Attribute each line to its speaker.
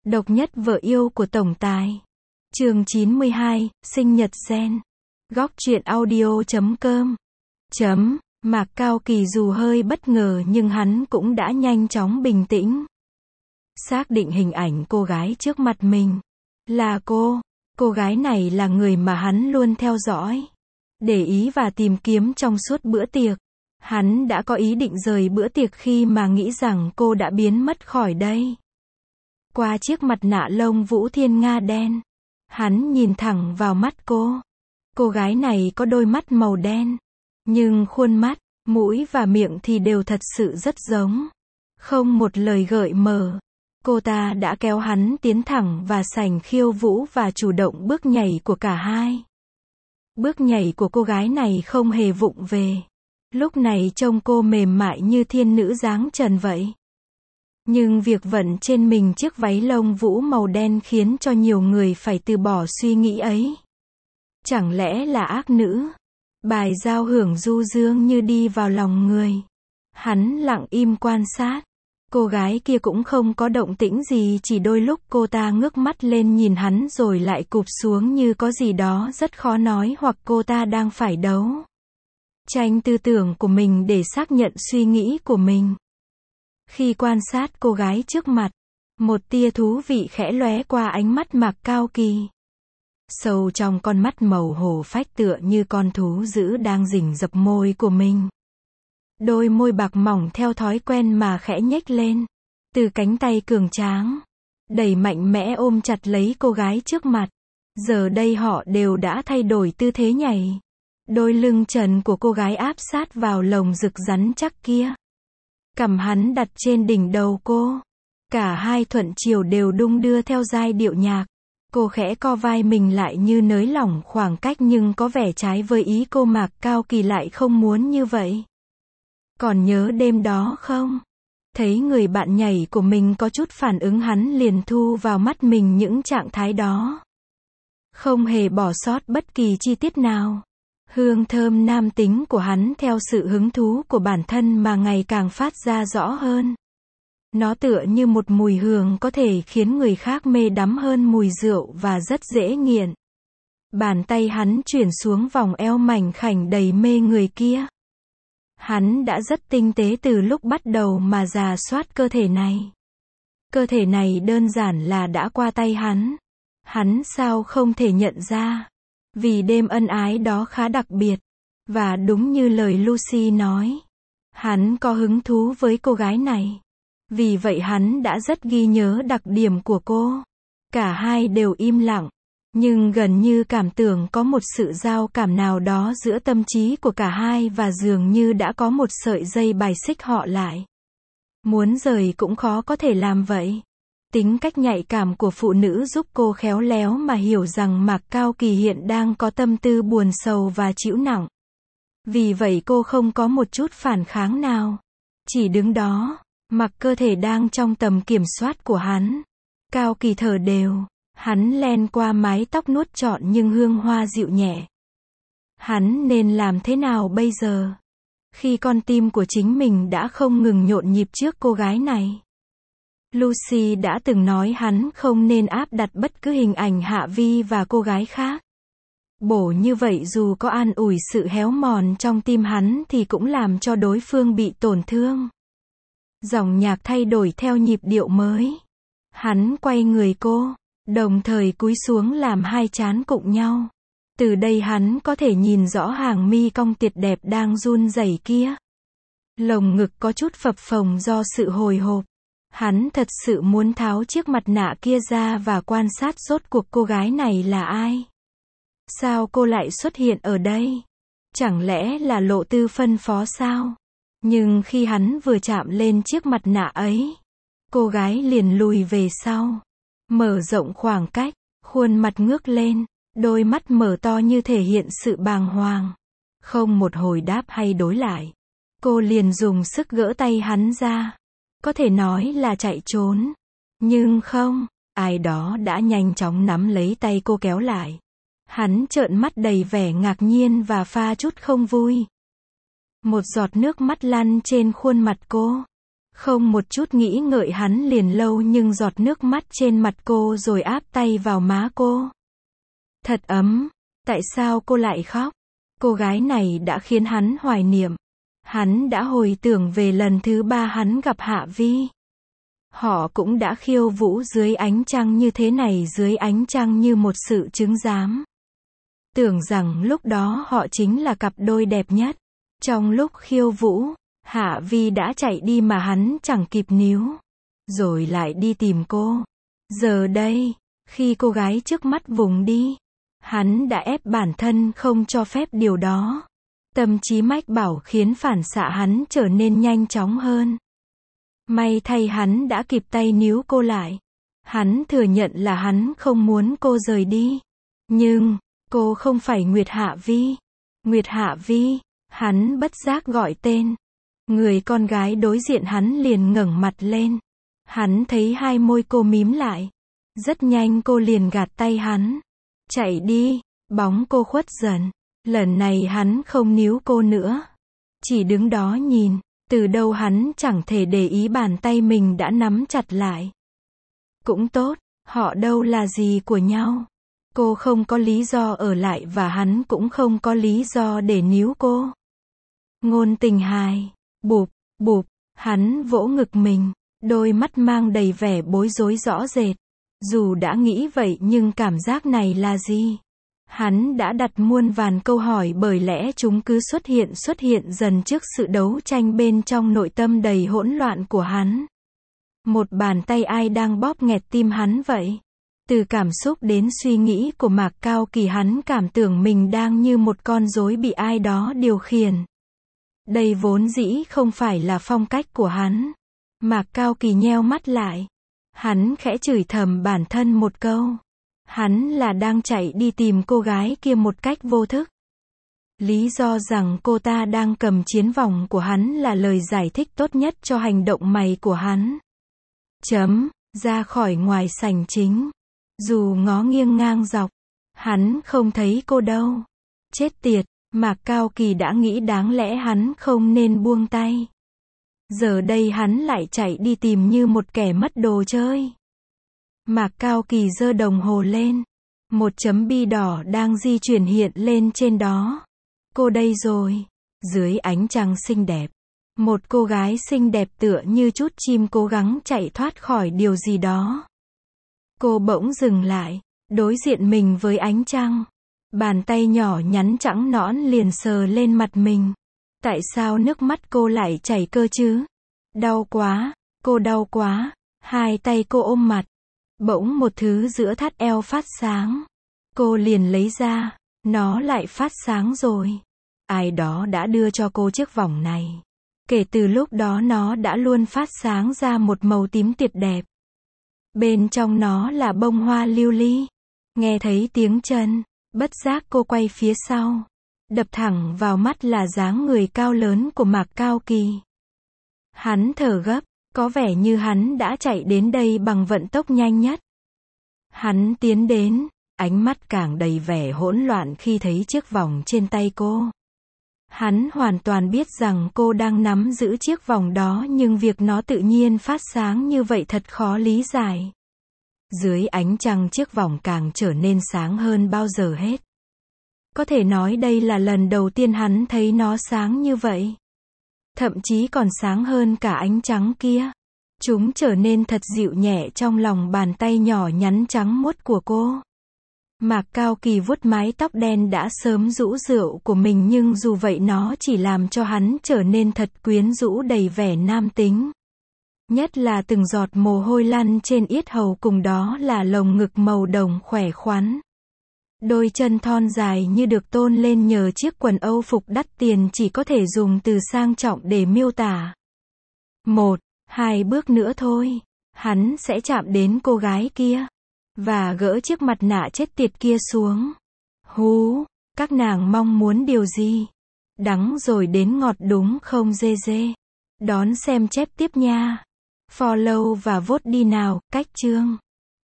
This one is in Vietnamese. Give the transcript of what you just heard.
Speaker 1: Độc nhất vợ yêu của tổng tài. Chương 92, sinh nhật Gen. Góc truyện audio.com. Mạc Cao Kỳ dù hơi bất ngờ nhưng hắn cũng đã nhanh chóng bình tĩnh. Xác định hình ảnh cô gái trước mặt mình. Là cô gái này là người mà hắn luôn theo dõi, để ý và tìm kiếm trong suốt bữa tiệc. Hắn đã có ý định rời bữa tiệc khi mà nghĩ rằng cô đã biến mất khỏi đây. Qua chiếc mặt nạ lông vũ thiên nga đen, hắn nhìn thẳng vào mắt cô. Cô gái này có đôi mắt màu đen, nhưng khuôn mắt, mũi và miệng thì đều thật sự rất giống. Không một lời gợi mở, cô ta đã kéo hắn tiến thẳng vào sảnh khiêu vũ và chủ động bước nhảy của cả hai. Bước nhảy của cô gái này không hề vụng về. Lúc này trông cô mềm mại như thiên nữ dáng trần vậy. Nhưng việc vận trên mình chiếc váy lông vũ màu đen khiến cho nhiều người phải từ bỏ suy nghĩ ấy. Chẳng lẽ là ác nữ? Bài giao hưởng du dương như đi vào lòng người. Hắn lặng im quan sát. Cô gái kia cũng không có động tĩnh gì, chỉ đôi lúc cô ta ngước mắt lên nhìn hắn rồi lại cụp xuống như có gì đó rất khó nói, hoặc cô ta đang phải đấu tranh tư tưởng của mình để xác nhận suy nghĩ của mình. Khi quan sát cô gái trước mặt, một tia thú vị khẽ lóe qua ánh mắt Mạc Cao Kỳ. Sâu trong con mắt màu hổ phách tựa như con thú dữ đang rình rập môi của mình. Đôi môi bạc mỏng theo thói quen mà khẽ nhếch lên. Từ cánh tay cường tráng, đẩy mạnh mẽ ôm chặt lấy cô gái trước mặt. Giờ đây họ đều đã thay đổi tư thế nhảy. Đôi lưng trần của cô gái áp sát vào lồng ngực rắn chắc kia. Cằm hắn đặt trên đỉnh đầu cô. Cả hai thuận chiều đều đung đưa theo giai điệu nhạc. Cô khẽ co vai mình lại như nới lỏng khoảng cách, nhưng có vẻ trái với ý cô. Mạc Cao Kỳ lại không muốn như vậy. Còn nhớ đêm đó không? Thấy người bạn nhảy của mình có chút phản ứng, hắn liền thu vào mắt mình những trạng thái đó. Không hề bỏ sót bất kỳ chi tiết nào. Hương thơm nam tính của hắn theo sự hứng thú của bản thân mà ngày càng phát ra rõ hơn. Nó tựa như một mùi hương có thể khiến người khác mê đắm hơn mùi rượu và rất dễ nghiện. Bàn tay hắn chuyển xuống vòng eo mảnh khảnh đầy mê người kia. Hắn đã rất tinh tế từ lúc bắt đầu mà rà soát cơ thể này. Cơ thể này đơn giản là đã qua tay hắn. Hắn sao không thể nhận ra? Vì đêm ân ái đó khá đặc biệt. Và đúng như lời Lucy nói, hắn có hứng thú với cô gái này. Vì vậy hắn đã rất ghi nhớ đặc điểm của cô. Cả hai đều im lặng, nhưng gần như cảm tưởng có một sự giao cảm nào đó giữa tâm trí của cả hai, và dường như đã có một sợi dây bài xích họ lại. Muốn rời cũng khó có thể làm vậy. Tính cách nhạy cảm của phụ nữ giúp cô khéo léo mà hiểu rằng Mạc Cao Kỳ hiện đang có tâm tư buồn sầu và trĩu nặng. Vì vậy cô không có một chút phản kháng nào. Chỉ đứng đó, mặc cơ thể đang trong tầm kiểm soát của hắn. Cao Kỳ thở đều. Hắn len qua mái tóc nuốt trọn nhưng hương hoa dịu nhẹ. Hắn nên làm thế nào bây giờ? Khi con tim của chính mình đã không ngừng nhộn nhịp trước cô gái này. Lucy đã từng nói hắn không nên áp đặt bất cứ hình ảnh Hạ Vi và cô gái khác. Bổ như vậy dù có an ủi sự héo mòn trong tim hắn thì cũng làm cho đối phương bị tổn thương. Dòng nhạc thay đổi theo nhịp điệu mới. Hắn quay người cô, đồng thời cúi xuống làm hai trán cụng nhau. Từ đây hắn có thể nhìn rõ hàng mi cong tuyệt đẹp đang run rẩy kia. Lồng ngực có chút phập phồng do sự hồi hộp. Hắn thật sự muốn tháo chiếc mặt nạ kia ra và quan sát rốt cuộc cô gái này là ai. Sao cô lại xuất hiện ở đây? Chẳng lẽ là Lộ Tư phân phó sao? Nhưng khi hắn vừa chạm lên chiếc mặt nạ ấy, cô gái liền lùi về sau, mở rộng khoảng cách, khuôn mặt ngước lên, đôi mắt mở to như thể hiện sự bàng hoàng. Không một hồi đáp hay đối lại, cô liền dùng sức gỡ tay hắn ra. Có thể nói là chạy trốn. Nhưng không, ai đó đã nhanh chóng nắm lấy tay cô kéo lại. Hắn trợn mắt đầy vẻ ngạc nhiên và pha chút không vui. Một giọt nước mắt lăn trên khuôn mặt cô. Không một chút nghĩ ngợi hắn liền lâu nhưng giọt nước mắt trên mặt cô rồi áp tay vào má cô. Thật ấm, tại sao cô lại khóc? Cô gái này đã khiến hắn hoài niệm. Hắn đã hồi tưởng về lần thứ 3 hắn gặp Hạ Vi. Họ cũng đã khiêu vũ dưới ánh trăng như thế này, dưới ánh trăng như một sự chứng giám. Tưởng rằng lúc đó họ chính là cặp đôi đẹp nhất. Trong lúc khiêu vũ, Hạ Vi đã chạy đi mà hắn chẳng kịp níu. Rồi lại đi tìm cô. Giờ đây, khi cô gái trước mắt vùng đi, hắn đã ép bản thân không cho phép điều đó. Tâm trí mách bảo khiến phản xạ hắn trở nên nhanh chóng hơn. May thay hắn đã kịp tay níu cô lại. Hắn thừa nhận là hắn không muốn cô rời đi. Nhưng, cô không phải Nguyệt Hạ Vi. Nguyệt Hạ Vi, hắn bất giác gọi tên. Người con gái đối diện hắn liền ngẩng mặt lên. Hắn thấy hai môi cô mím lại. Rất nhanh cô liền gạt tay hắn. Chạy đi, bóng cô khuất dần. Lần này hắn không níu cô nữa. Chỉ đứng đó nhìn. Từ đâu hắn chẳng thể để ý bàn tay mình đã nắm chặt lại. Cũng tốt, họ đâu là gì của nhau. Cô không có lý do ở lại và hắn cũng không có lý do để níu cô. Ngôn tình hài. Bụp, bụp, hắn vỗ ngực mình. Đôi mắt mang đầy vẻ bối rối rõ rệt. Dù đã nghĩ vậy nhưng cảm giác này là gì? Hắn đã đặt muôn vàn câu hỏi bởi lẽ chúng cứ xuất hiện dần trước sự đấu tranh bên trong nội tâm đầy hỗn loạn của hắn. Một bàn tay ai đang bóp nghẹt tim hắn vậy? Từ cảm xúc đến suy nghĩ của Mạc Cao Kỳ, hắn cảm tưởng mình đang như một con rối bị ai đó điều khiển. Đây vốn dĩ không phải là phong cách của hắn. Mạc Cao Kỳ nheo mắt lại. Hắn khẽ chửi thầm bản thân một câu. Hắn là đang chạy đi tìm cô gái kia một cách vô thức. Lý do rằng cô ta đang cầm chiến vòng của hắn là lời giải thích tốt nhất cho hành động mày của hắn. Ra khỏi ngoài sảnh chính. Dù ngó nghiêng ngang dọc, hắn không thấy cô đâu. Chết tiệt, Mạc Cao Kỳ đã nghĩ đáng lẽ hắn không nên buông tay. Giờ đây hắn lại chạy đi tìm như một kẻ mất đồ chơi. Mạc Cao Kỳ giơ đồng hồ lên. Một chấm bi đỏ đang di chuyển hiện lên trên đó. Cô đây rồi. Dưới ánh trăng xinh đẹp. Một cô gái xinh đẹp tựa như chút chim cố gắng chạy thoát khỏi điều gì đó. Cô bỗng dừng lại, đối diện mình với ánh trăng. Bàn tay nhỏ nhắn trắng nõn liền sờ lên mặt mình. Tại sao nước mắt cô lại chảy cơ chứ? Đau quá, cô đau quá. Hai tay cô ôm mặt. Bỗng một thứ giữa thắt eo phát sáng. Cô liền lấy ra, nó lại phát sáng rồi. Ai đó đã đưa cho cô chiếc vòng này. Kể từ lúc đó nó đã luôn phát sáng ra một màu tím tuyệt đẹp. Bên trong nó là bông hoa lưu ly. Nghe thấy tiếng chân, bất giác cô quay phía sau. Đập thẳng vào mắt là dáng người cao lớn của Mạc Cao Kỳ. Hắn thở gấp, có vẻ như hắn đã chạy đến đây bằng vận tốc nhanh nhất. Hắn tiến đến, ánh mắt càng đầy vẻ hỗn loạn khi thấy chiếc vòng trên tay cô. Hắn hoàn toàn biết rằng cô đang nắm giữ chiếc vòng đó nhưng việc nó tự nhiên phát sáng như vậy thật khó lý giải. Dưới ánh trăng chiếc vòng càng trở nên sáng hơn bao giờ hết. Có thể nói đây là lần đầu tiên hắn thấy nó sáng như vậy. Thậm chí còn sáng hơn cả ánh trắng kia. Chúng trở nên thật dịu nhẹ trong lòng bàn tay nhỏ nhắn trắng muốt của cô. Mạc Cao Kỳ vuốt mái tóc đen đã sớm rũ rượi của mình nhưng dù vậy nó chỉ làm cho hắn trở nên thật quyến rũ đầy vẻ nam tính. Nhất là từng giọt mồ hôi lăn trên yết hầu cùng đó là lồng ngực màu đồng khỏe khoắn. Đôi chân thon dài như được tôn lên nhờ chiếc quần Âu phục đắt tiền chỉ có thể dùng từ sang trọng để miêu tả. 1-2 bước nữa thôi, hắn sẽ chạm đến cô gái kia. Và gỡ chiếc mặt nạ chết tiệt kia xuống. Hú, các nàng mong muốn điều gì? Đắng rồi đến ngọt đúng không dê dê? Đón xem chép tiếp nha. Follow và vote đi nào, cách chương.